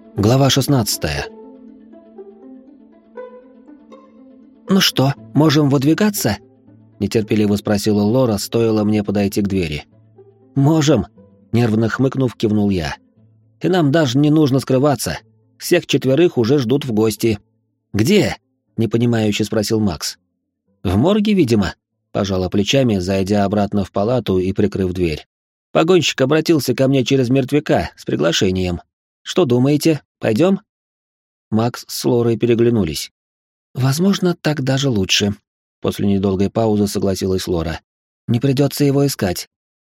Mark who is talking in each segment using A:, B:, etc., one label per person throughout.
A: Глава 16. «Ну что, можем выдвигаться?» — нетерпеливо спросила Лора, стоило мне подойти к двери. «Можем», — нервно хмыкнув, кивнул я. «И нам даже не нужно скрываться. Всех четверых уже ждут в гости». «Где?» — непонимающе спросил Макс. «В морге, видимо», — пожала плечами, зайдя обратно в палату и прикрыв дверь. «Погонщик обратился ко мне через мертвяка с приглашением. Что думаете, пойдем?» Макс с Лорой переглянулись. «Возможно, так даже лучше», — после недолгой паузы согласилась Лора. «Не придется его искать».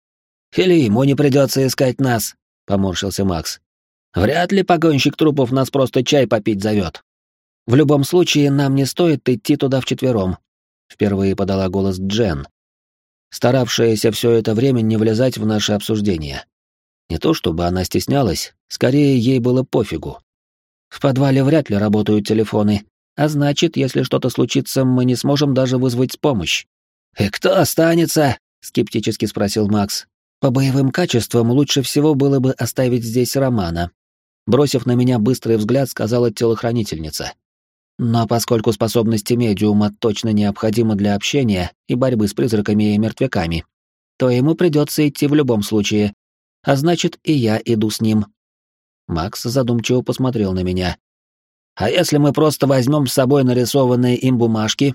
A: «Или ему не придется искать нас», — поморщился Макс. «Вряд ли погонщик трупов нас просто чай попить зовет». «В любом случае, нам не стоит идти туда вчетвером», — впервые подала голос Джен, старавшаяся все это время не влезать в наше обсуждение. Не то чтобы она стеснялась, скорее ей было пофигу. В подвале вряд ли работают телефоны, а значит, если что-то случится, мы не сможем даже вызвать помощь. «И кто останется?» — скептически спросил Макс. «По боевым качествам лучше всего было бы оставить здесь Романа», — бросив на меня быстрый взгляд, сказала телохранительница. «Но поскольку способности медиума точно необходимы для общения и борьбы с призраками и мертвяками, то ему придется идти в любом случае. А значит, и я иду с ним». Макс задумчиво посмотрел на меня. «А если мы просто возьмем с собой нарисованные им бумажки?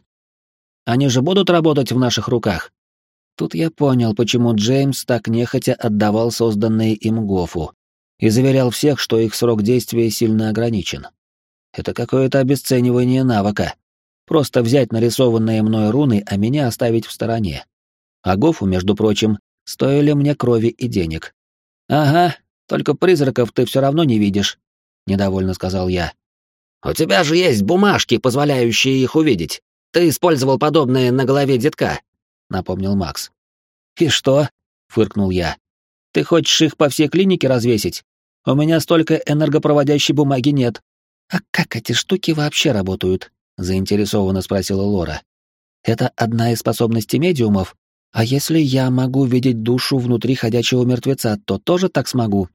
A: Они же будут работать в наших руках?» Тут я понял, почему Джеймс так нехотя отдавал созданные им Гофу и заверял всех, что их срок действия сильно ограничен. Это какое-то обесценивание навыка. Просто взять нарисованные мной руны, а меня оставить в стороне. А Гофу, между прочим, стоили мне крови и денег. «Ага, только призраков ты все равно не видишь», — недовольно сказал я. «У тебя же есть бумажки, позволяющие их увидеть. Ты использовал подобные на голове детка», — напомнил Макс. «И что?» — фыркнул я. «Ты хочешь их по всей клинике развесить? У меня столько энергопроводящей бумаги нет». «А как эти штуки вообще работают?» — заинтересованно спросила Лора. «Это одна из способностей медиумов? А если я могу видеть душу внутри ходячего мертвеца, то тоже так смогу?»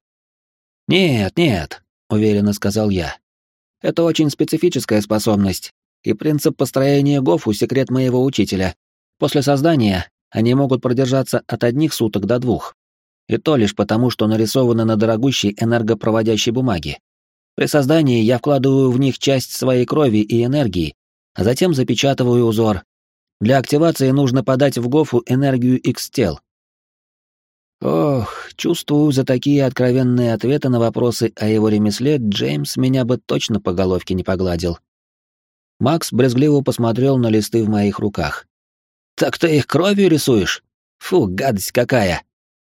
A: «Нет, нет», — уверенно сказал я. «Это очень специфическая способность, и принцип построения Гофу — секрет моего учителя. После создания они могут продержаться от 1 суток до 2. И то лишь потому, что нарисованы на дорогущей энергопроводящей бумаге. При создании я вкладываю в них часть своей крови и энергии, а затем запечатываю узор. Для активации нужно подать в Гофу энергию X-тел. Ох, чувствую, за такие откровенные ответы на вопросы о его ремесле Джеймс меня бы точно по головке не погладил. Макс брезгливо посмотрел на листы в моих руках. «Так ты их кровью рисуешь? Фу, гадость какая!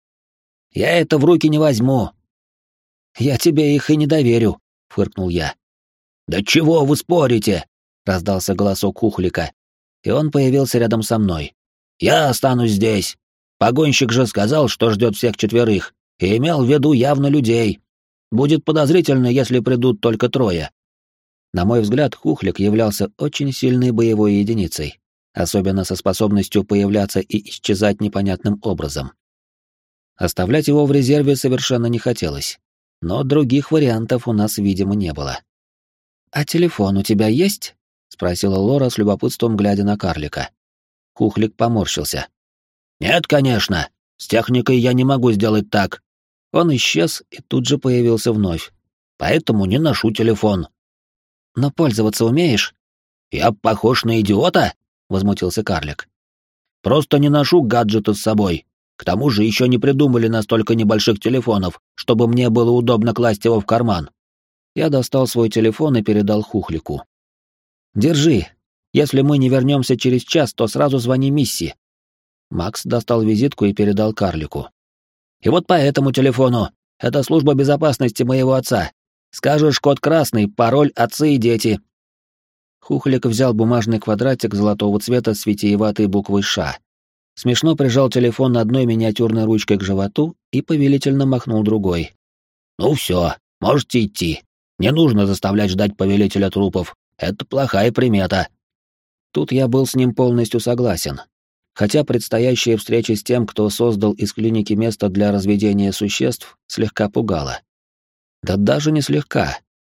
A: Я это в руки не возьму!» «Я тебе их и не доверю», — фыркнул я. «Да чего вы спорите?» — раздался голосок Хухлика, и он появился рядом со мной. «Я останусь здесь. Погонщик же сказал, что ждет всех четверых, и имел в виду явно людей. Будет подозрительно, если придут только 3. На мой взгляд, Хухлик являлся очень сильной боевой единицей, особенно со способностью появляться и исчезать непонятным образом. Оставлять его в резерве совершенно не хотелось, но других вариантов у нас, видимо, не было. «А телефон у тебя есть?» — спросила Лора с любопытством, глядя на карлика. Хухлик поморщился. «Нет, конечно. С техникой я не могу сделать так». Он исчез и тут же появился вновь. «Поэтому не ношу телефон». «Но пользоваться умеешь?» «Я похож на идиота?» — возмутился карлик. «Просто не ношу гаджеты с собой. К тому же еще не придумали настолько небольших телефонов, чтобы мне было удобно класть его в карман». Я достал свой телефон и передал Хухлику. «Держи. Если мы не вернемся через час, то сразу звони Мисси». Макс достал визитку и передал карлику. «И вот по этому телефону. Это служба безопасности моего отца. Скажешь код красный, пароль отцы и дети». Хухлик взял бумажный квадратик золотого цвета с витиеватой буквой «Ш». Смешно прижал телефон одной миниатюрной ручкой к животу и повелительно махнул другой. «Ну все, можете идти. Не нужно заставлять ждать повелителя трупов. Это плохая примета». Тут я был с ним полностью согласен. Хотя предстоящая встреча с тем, кто создал из клиники место для разведения существ, слегка пугала. Да даже не слегка.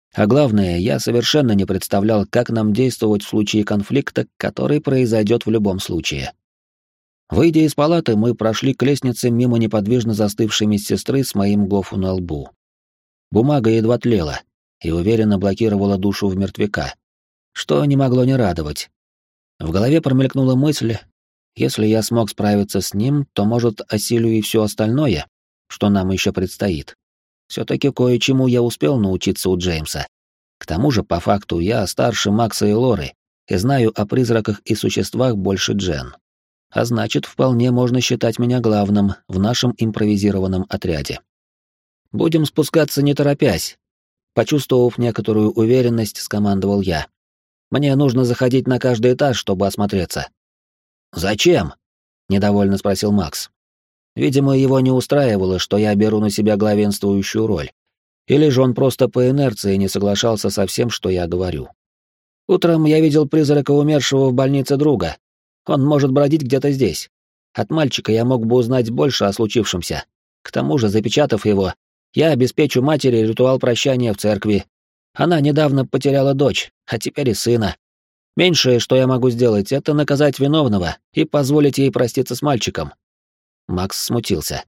A: А главное, я совершенно не представлял, как нам действовать в случае конфликта, который произойдет в любом случае. Выйдя из палаты, мы прошли к лестнице мимо неподвижно застывшей медсестры с моим гофу на лбу. Бумага едва тлела и уверенно блокировала душу в мертвяка, что не могло не радовать. В голове промелькнула мысль, если я смог справиться с ним, то, может, осилю и все остальное, что нам еще предстоит. Все-таки кое-чему я успел научиться у Джеймса. К тому же, по факту, я старше Макса и Лоры и знаю о призраках и существах больше Джен. А значит, вполне можно считать меня главным в нашем импровизированном отряде. Будем спускаться не торопясь. Почувствовав некоторую уверенность, скомандовал я. Мне нужно заходить на каждый этаж, чтобы осмотреться. «Зачем?» — недовольно спросил Макс. Видимо, его не устраивало, что я беру на себя главенствующую роль. Или же он просто по инерции не соглашался со всем, что я говорю. Утром я видел призрака умершего в больнице друга. Он может бродить где-то здесь. От мальчика я мог бы узнать больше о случившемся. К тому же, запечатав его, я обеспечу матери ритуал прощания в церкви. Она недавно потеряла дочь, а теперь и сына. Меньшее, что я могу сделать, это наказать виновного и позволить ей проститься с мальчиком. Макс смутился.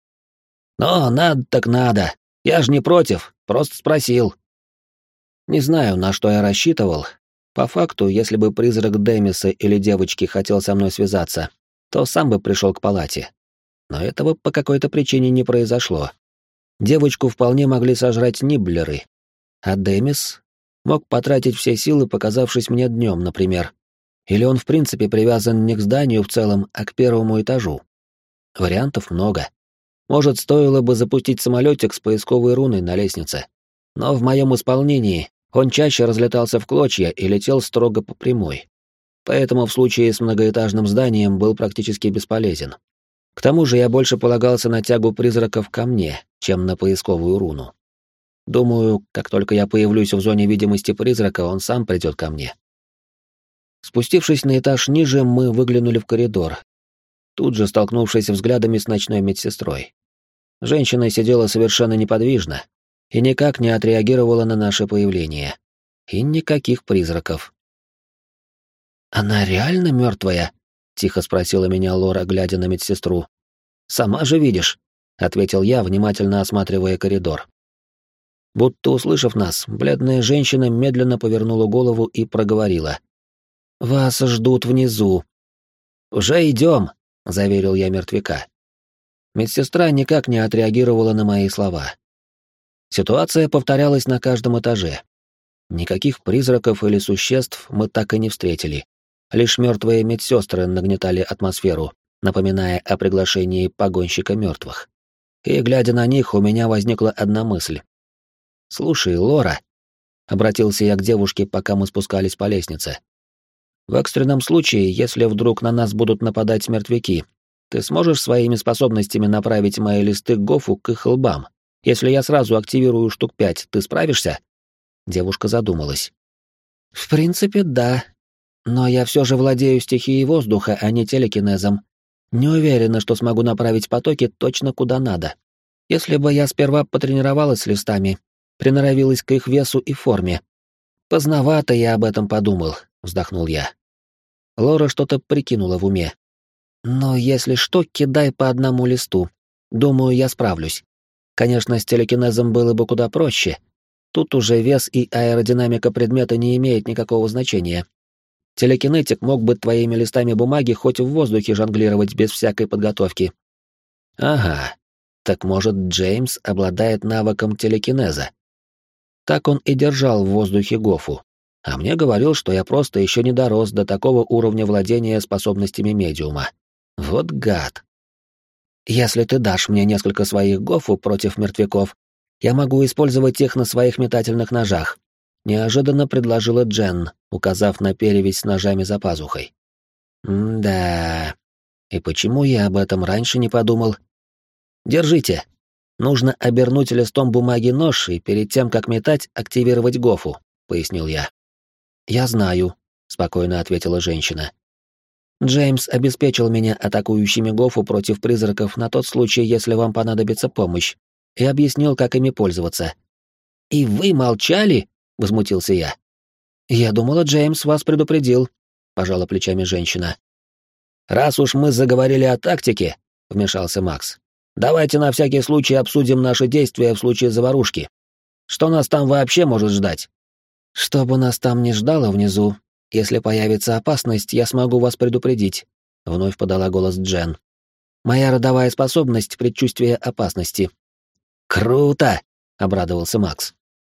A: «Но надо так надо. Я же не против, просто спросил». Не знаю, на что я рассчитывал. По факту, если бы призрак Демиса или девочки хотел со мной связаться, то сам бы пришел к палате. Но этого по какой-то причине не произошло. Девочку вполне могли сожрать нибблеры. А Демис мог потратить все силы, показавшись мне днем, например. Или он в принципе привязан не к зданию в целом, а к первому этажу. Вариантов много. Может, стоило бы запустить самолетик с поисковой руной на лестнице. Но в моем исполнении он чаще разлетался в клочья и летел строго по прямой. Поэтому в случае с многоэтажным зданием был практически бесполезен. К тому же я больше полагался на тягу призраков ко мне, чем на поисковую руну. Думаю, как только я появлюсь в зоне видимости призрака, он сам придет ко мне. Спустившись на этаж ниже, мы выглянули в коридор, тут же столкнувшись взглядами с ночной медсестрой. Женщина сидела совершенно неподвижно и никак не отреагировала на наше появление. И никаких призраков. «Она реально мертвая?» — тихо спросила меня Лора, глядя на медсестру. «Сама же видишь», — ответил я, внимательно осматривая коридор. Будто услышав нас, бледная женщина медленно повернула голову и проговорила. «Вас ждут внизу». «Уже идем», — заверил я мертвяка. Медсестра никак не отреагировала на мои слова. Ситуация повторялась на каждом этаже. Никаких призраков или существ мы так и не встретили. Лишь мертвые медсестры нагнетали атмосферу, напоминая о приглашении погонщика мертвых. И, глядя на них, у меня возникла одна мысль. «Слушай, Лора», — обратился я к девушке, пока мы спускались по лестнице, «в экстренном случае, если вдруг на нас будут нападать мертвяки, ты сможешь своими способностями направить мои листы Гофу к их лбам? Если я сразу активирую штук 5, ты справишься?» Девушка задумалась. «В принципе, да. Но я все же владею стихией воздуха, а не телекинезом. Не уверена, что смогу направить потоки точно куда надо. Если бы я сперва потренировалась с листами, приноровилась к их весу и форме. Поздновато я об этом подумал», — вздохнул я. Лора что-то прикинула в уме. «Но если что, кидай по одному листу. Думаю, я справлюсь. Конечно, с телекинезом было бы куда проще. Тут уже вес и аэродинамика предмета не имеют никакого значения. Телекинетик мог бы твоими листами бумаги хоть в воздухе жонглировать без всякой подготовки». «Ага, так может, Джеймс обладает навыком телекинеза?» Так он и держал в воздухе Гофу. А мне говорил, что я просто еще не дорос до такого уровня владения способностями медиума. Вот гад. «Если ты дашь мне несколько своих Гофу против мертвяков, я могу использовать их на своих метательных ножах», — неожиданно предложила Джен, указав на перевязь с ножами за пазухой. «Да. И почему я об этом раньше не подумал? Держите. Нужно обернуть листом бумаги нож и перед тем, как метать, активировать Гофу», — пояснил я. «Я знаю», — спокойно ответила женщина. «Джеймс обеспечил меня атакующими Гофу против призраков на тот случай, если вам понадобится помощь, и объяснил, как ими пользоваться». «И вы молчали?» — возмутился я. «Я думала, Джеймс вас предупредил», — пожала плечами женщина. «Раз уж мы заговорили о тактике», — вмешался Макс, — «давайте на всякий случай обсудим наши действия в случае заварушки. Что нас там вообще может ждать?» «Что бы нас там ни ждало внизу, если появится опасность, я смогу вас предупредить», — вновь подала голос Джен. «Моя родовая способность — предчувствие опасности». «Круто!» — обрадовался Макс.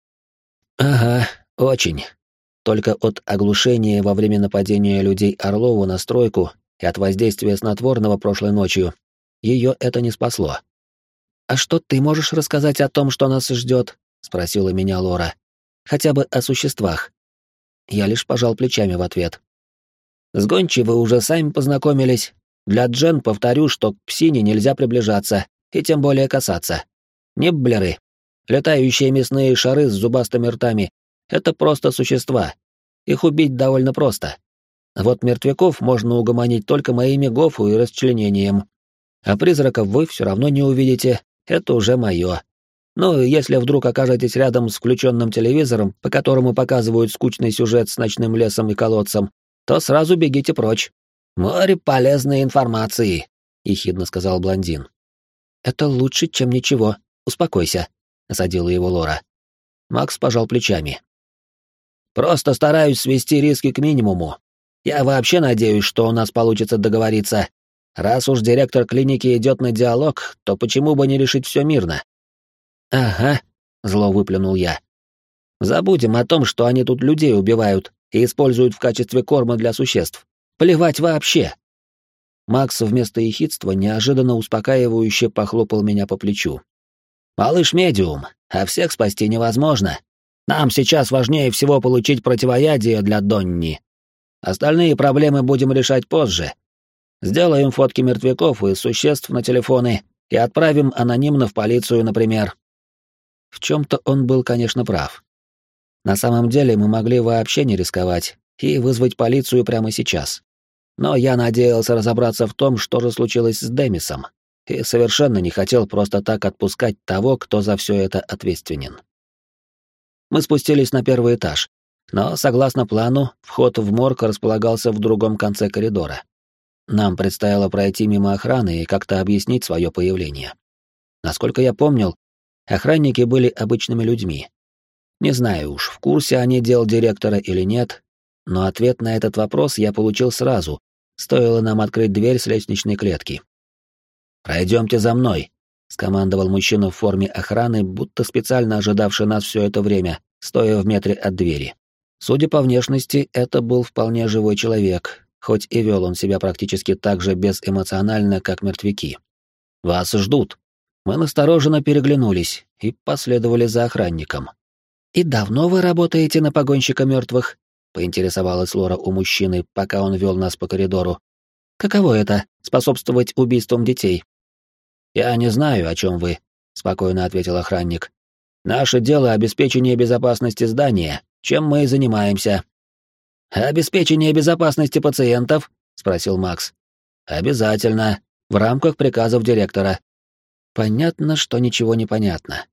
A: «Ага, очень. Только от оглушения во время нападения людей Орлову на стройку и от воздействия снотворного прошлой ночью ее это не спасло». «А что ты можешь рассказать о том, что нас ждет?» — спросила меня Лора. «Хотя бы о существах». Я лишь пожал плечами в ответ. «С Гончей вы уже сами познакомились. Для Джен повторю, что к псине нельзя приближаться, и тем более касаться. Нибблеры, летающие мясные шары с зубастыми ртами — это просто существа. Их убить довольно просто. Вот мертвяков можно угомонить только моими гофу и расчленением. А призраков вы все равно не увидите, это уже мое. Ну, если вдруг окажетесь рядом с включенным телевизором, по которому показывают скучный сюжет с ночным лесом и колодцем, то сразу бегите прочь. «Море полезной информации», — ехидно сказал блондин. «Это лучше, чем ничего. Успокойся», — осадила его Лора. Макс пожал плечами. «Просто стараюсь свести риски к минимуму. Я вообще надеюсь, что у нас получится договориться. Раз уж директор клиники идет на диалог, то почему бы не решить все мирно?» «Ага», — зло выплюнул я. «Забудем о том, что они тут людей убивают и используют в качестве корма для существ. Плевать вообще!» Макс вместо ехидства неожиданно успокаивающе похлопал меня по плечу. «Малыш-медиум, а всех спасти невозможно. Нам сейчас важнее всего получить противоядие для Донни. Остальные проблемы будем решать позже. Сделаем фотки мертвяков и существ на телефоны и отправим анонимно в полицию, например». В чем-то он был, конечно, прав. На самом деле мы могли вообще не рисковать и вызвать полицию прямо сейчас. Но я надеялся разобраться в том, что же случилось с Демисом, и совершенно не хотел просто так отпускать того, кто за все это ответственен. Мы спустились на первый этаж, но, согласно плану, вход в морг располагался в другом конце коридора. Нам предстояло пройти мимо охраны и как-то объяснить свое появление. Насколько я помнил, охранники были обычными людьми. Не знаю уж, в курсе они дел директора или нет, но ответ на этот вопрос я получил сразу, стоило нам открыть дверь с лестничной клетки. «Пройдемте за мной», — скомандовал мужчина в форме охраны, будто специально ожидавший нас все это время, стоя в метре от двери. Судя по внешности, это был вполне живой человек, хоть и вел он себя практически так же безэмоционально, как мертвяки. «Вас ждут». Мы настороженно переглянулись и последовали за охранником. «И давно вы работаете на погонщика мертвых?» — поинтересовалась Лора у мужчины, пока он вел нас по коридору. «Каково это — способствовать убийствам детей?» «Я не знаю, о чем вы», — спокойно ответил охранник. «Наше дело — обеспечение безопасности здания, чем мы и занимаемся». «Обеспечение безопасности пациентов?» — спросил Макс. «Обязательно, в рамках приказов директора». Понятно, что ничего не понятно.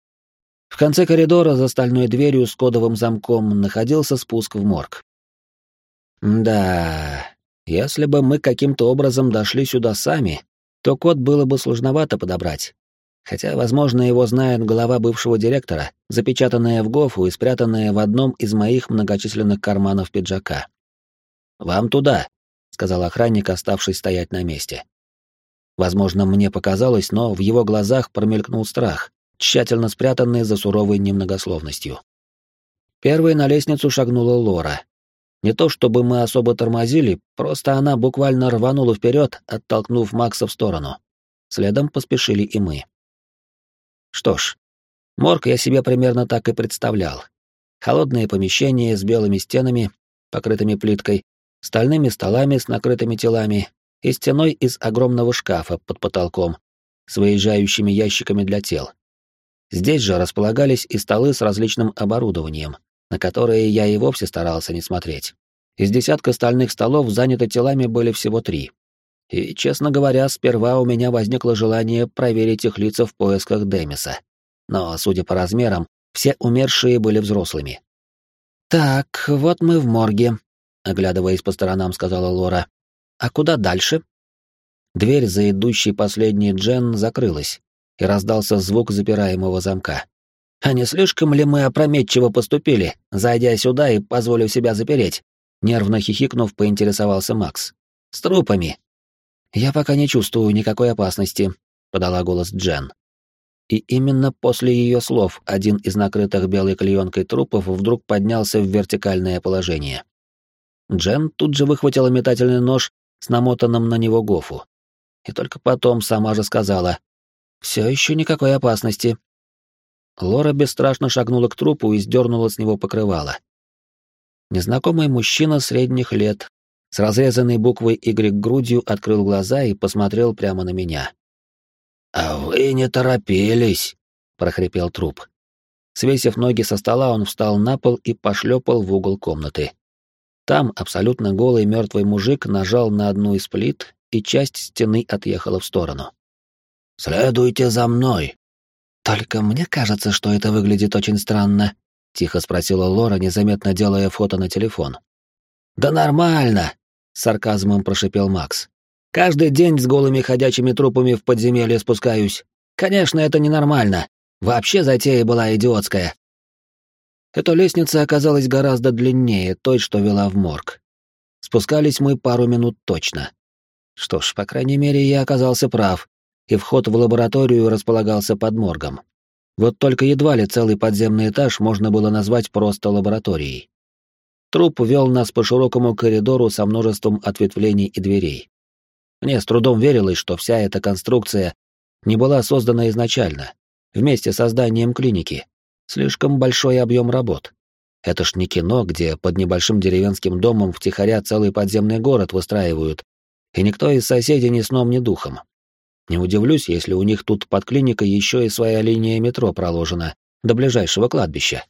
A: В конце коридора за стальной дверью с кодовым замком находился спуск в морг. Да, если бы мы каким-то образом дошли сюда сами, то код было бы сложновато подобрать. Хотя, возможно, его знает голова бывшего директора, запечатанная в гофу и спрятанная в одном из моих многочисленных карманов пиджака. «Вам туда», — сказал охранник, оставшись стоять на месте. Возможно, мне показалось, но в его глазах промелькнул страх, тщательно спрятанный за суровой немногословностью. Первой на лестницу шагнула Лора. Не то чтобы мы особо тормозили, просто она буквально рванула вперед, оттолкнув Макса в сторону. Следом поспешили и мы. Что ж, морг я себе примерно так и представлял. Холодное помещение с белыми стенами, покрытыми плиткой, стальными столами с накрытыми телами и стеной из огромного шкафа под потолком, с выезжающими ящиками для тел. Здесь же располагались и столы с различным оборудованием, на которые я и вовсе старался не смотреть. Из десятка стальных столов заняты телами были всего 3. И, честно говоря, сперва у меня возникло желание проверить их лица в поисках Демиса. Но, судя по размерам, все умершие были взрослыми. «Так, вот мы в морге», — оглядываясь по сторонам, сказала Лора. «А куда дальше?» Дверь за идущей последней Джен закрылась, и раздался звук запираемого замка. «А не слишком ли мы опрометчиво поступили, зайдя сюда и позволив себя запереть?» Нервно хихикнув, поинтересовался Макс. «С трупами». «Я пока не чувствую никакой опасности», — подала голос Джен. И именно после ее слов один из накрытых белой клеенкой трупов вдруг поднялся в вертикальное положение. Джен тут же выхватила метательный нож с намотанным на него гофу. И только потом сама же сказала: «Все еще никакой опасности». Лора бесстрашно шагнула к трупу и сдернула с него покрывало. Незнакомый мужчина средних лет, с разрезанной буквой Y грудью, открыл глаза и посмотрел прямо на меня. «А вы не торопились», — прохрипел труп. Свесив ноги со стола, он встал на пол и пошлепал в угол комнаты. Там абсолютно голый мертвый мужик нажал на одну из плит, и часть стены отъехала в сторону. «Следуйте за мной». «Только мне кажется, что это выглядит очень странно», — тихо спросила Лора, незаметно делая фото на телефон. «Да нормально», — с сарказмом прошипел Макс. «Каждый день с голыми ходячими трупами в подземелье спускаюсь. Конечно, это ненормально. Вообще затея была идиотская». Эта лестница оказалась гораздо длиннее той, что вела в морг. Спускались мы пару минут точно. Что ж, по крайней мере, я оказался прав, и вход в лабораторию располагался под моргом. Вот только едва ли целый подземный этаж можно было назвать просто лабораторией. Труп вел нас по широкому коридору со множеством ответвлений и дверей. Мне с трудом верилось, что вся эта конструкция не была создана изначально, вместе с созданием клиники. Слишком большой объем работ. Это ж не кино, где под небольшим деревенским домом втихаря целый подземный город выстраивают, и никто из соседей ни сном, ни духом. Не удивлюсь, если у них тут под клиникой еще и своя линия метро проложена до ближайшего кладбища.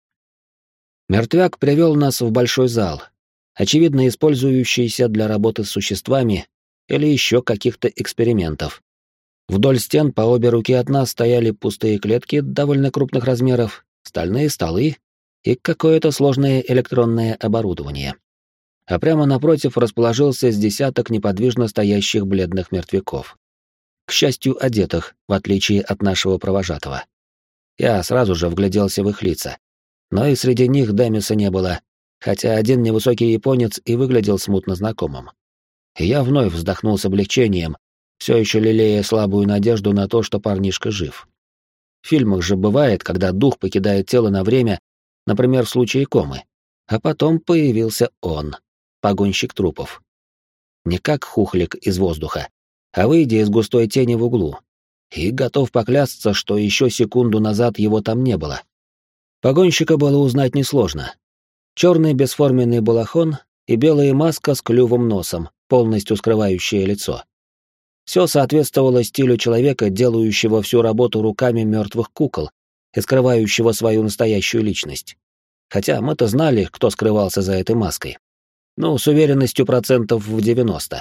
A: Мертвяк привел нас в большой зал, очевидно использующийся для работы с существами или еще каких-то экспериментов. Вдоль стен по обе руки от нас стояли пустые клетки довольно крупных размеров, стальные столы и какое-то сложное электронное оборудование. А прямо напротив расположился с десяток неподвижно стоящих бледных мертвяков. К счастью, одетых, в отличие от нашего провожатого. Я сразу же вгляделся в их лица. Но и среди них Демиса не было, хотя один невысокий японец и выглядел смутно знакомым. И я вновь вздохнул с облегчением, все еще лелея слабую надежду на то, что парнишка жив. В фильмах же бывает, когда дух покидает тело на время, например, в случае комы. А потом появился он, погонщик трупов. Не как хухлик из воздуха, а выйдя из густой тени в углу. И готов поклясться, что еще секунду назад его там не было. Погонщика было узнать несложно. Черный бесформенный балахон и белая маска с клювом носом, полностью скрывающая лицо. Все соответствовало стилю человека, делающего всю работу руками мертвых кукол и скрывающего свою настоящую личность. Хотя мы-то знали, кто скрывался за этой маской. Ну, с уверенностью процентов в 90.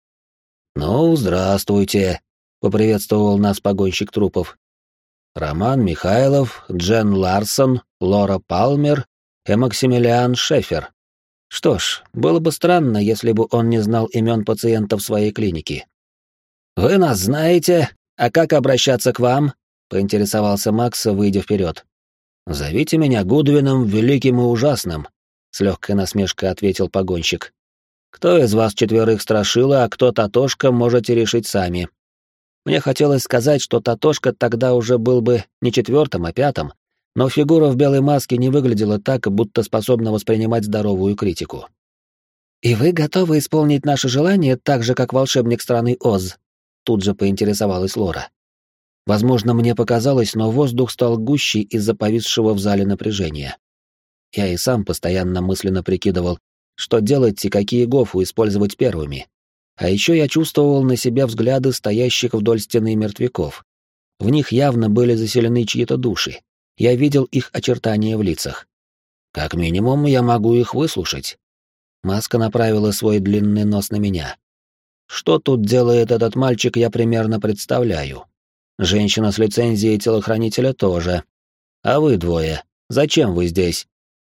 A: «Ну, здравствуйте», — поприветствовал нас погонщик трупов. «Роман Михайлов, Джен Ларсон, Лора Палмер и Максимилиан Шефер». Что ж, было бы странно, если бы он не знал имен пациентов своей клиники. «Вы нас знаете, а как обращаться к вам?» — поинтересовался Макс, выйдя вперед. «Зовите меня Гудвином Великим и Ужасным», — с легкой насмешкой ответил погонщик. «Кто из вас четверых Страшила, а кто Татошка, можете решить сами». Мне хотелось сказать, что Татошка тогда уже был бы не четвертым, а пятым, но фигура в белой маске не выглядела так, будто способна воспринимать здоровую критику. «И вы готовы исполнить наше желание так же, как волшебник страны Оз?» Тут же поинтересовалась Лора. Возможно, мне показалось, но воздух стал гуще из-за повисшего в зале напряжения. Я и сам постоянно мысленно прикидывал, что делать и какие гофу использовать первыми. А еще я чувствовал на себя взгляды стоящих вдоль стены мертвяков. В них явно были заселены чьи-то души. Я видел их очертания в лицах. Как минимум, я могу их выслушать. Маска направила свой длинный нос на меня. Что тут делает этот мальчик, я примерно представляю. Женщина с лицензией телохранителя тоже. А вы двое, зачем вы здесь?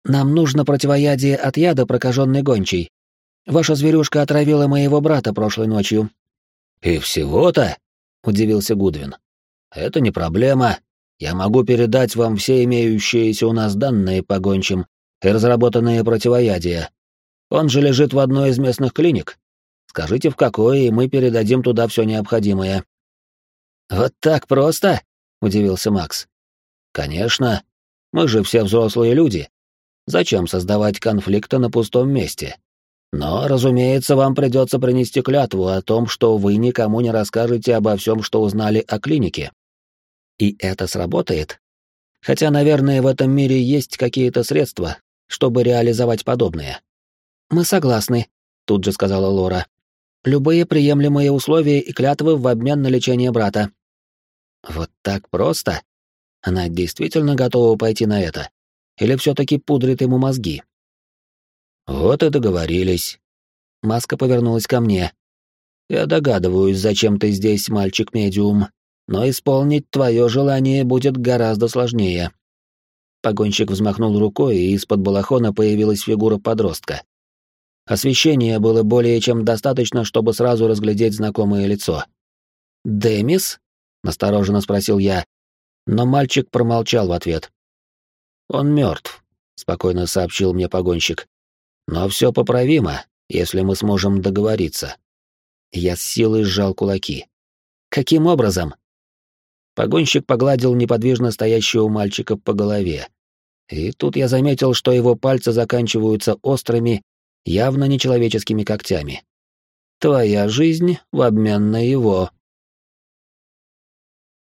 A: Нам нужно противоядие от яда прокаженной гончей. Ваша зверюшка отравила моего брата прошлой ночью». «И всего-то?» — удивился Гудвин. «Это не проблема. Я могу передать вам все имеющиеся у нас данные по гончим и разработанные противоядия. Он же лежит в одной из местных клиник. Скажите, в какой, и мы передадим туда все необходимое». «Вот так просто?» — удивился Макс. «Конечно. Мы же все взрослые люди. Зачем создавать конфликты на пустом месте? Но, разумеется, вам придется принести клятву о том, что вы никому не расскажете обо всем, что узнали о клинике». «И это сработает? Хотя, наверное, в этом мире есть какие-то средства, чтобы реализовать подобное». «Мы согласны», — тут же сказала Лора. «Любые приемлемые условия и клятвы в обмен на лечение брата». «Вот так просто? Она действительно готова пойти на это? Или все-таки пудрит ему мозги?» «Вот и договорились». Маска повернулась ко мне. «Я догадываюсь, зачем ты здесь, мальчик-медиум, но исполнить твое желание будет гораздо сложнее». Погонщик взмахнул рукой, и из-под балахона появилась фигура подростка. Освещения было более чем достаточно, чтобы сразу разглядеть знакомое лицо. «Демис?» — настороженно спросил я, но мальчик промолчал в ответ. «Он мертв», — спокойно сообщил мне погонщик. «Но все поправимо, если мы сможем договориться». Я с силой сжал кулаки. «Каким образом?» Погонщик погладил неподвижно стоящего мальчика по голове. И тут я заметил, что его пальцы заканчиваются острыми, явно нечеловеческими когтями. «Твоя жизнь в обмен на его»,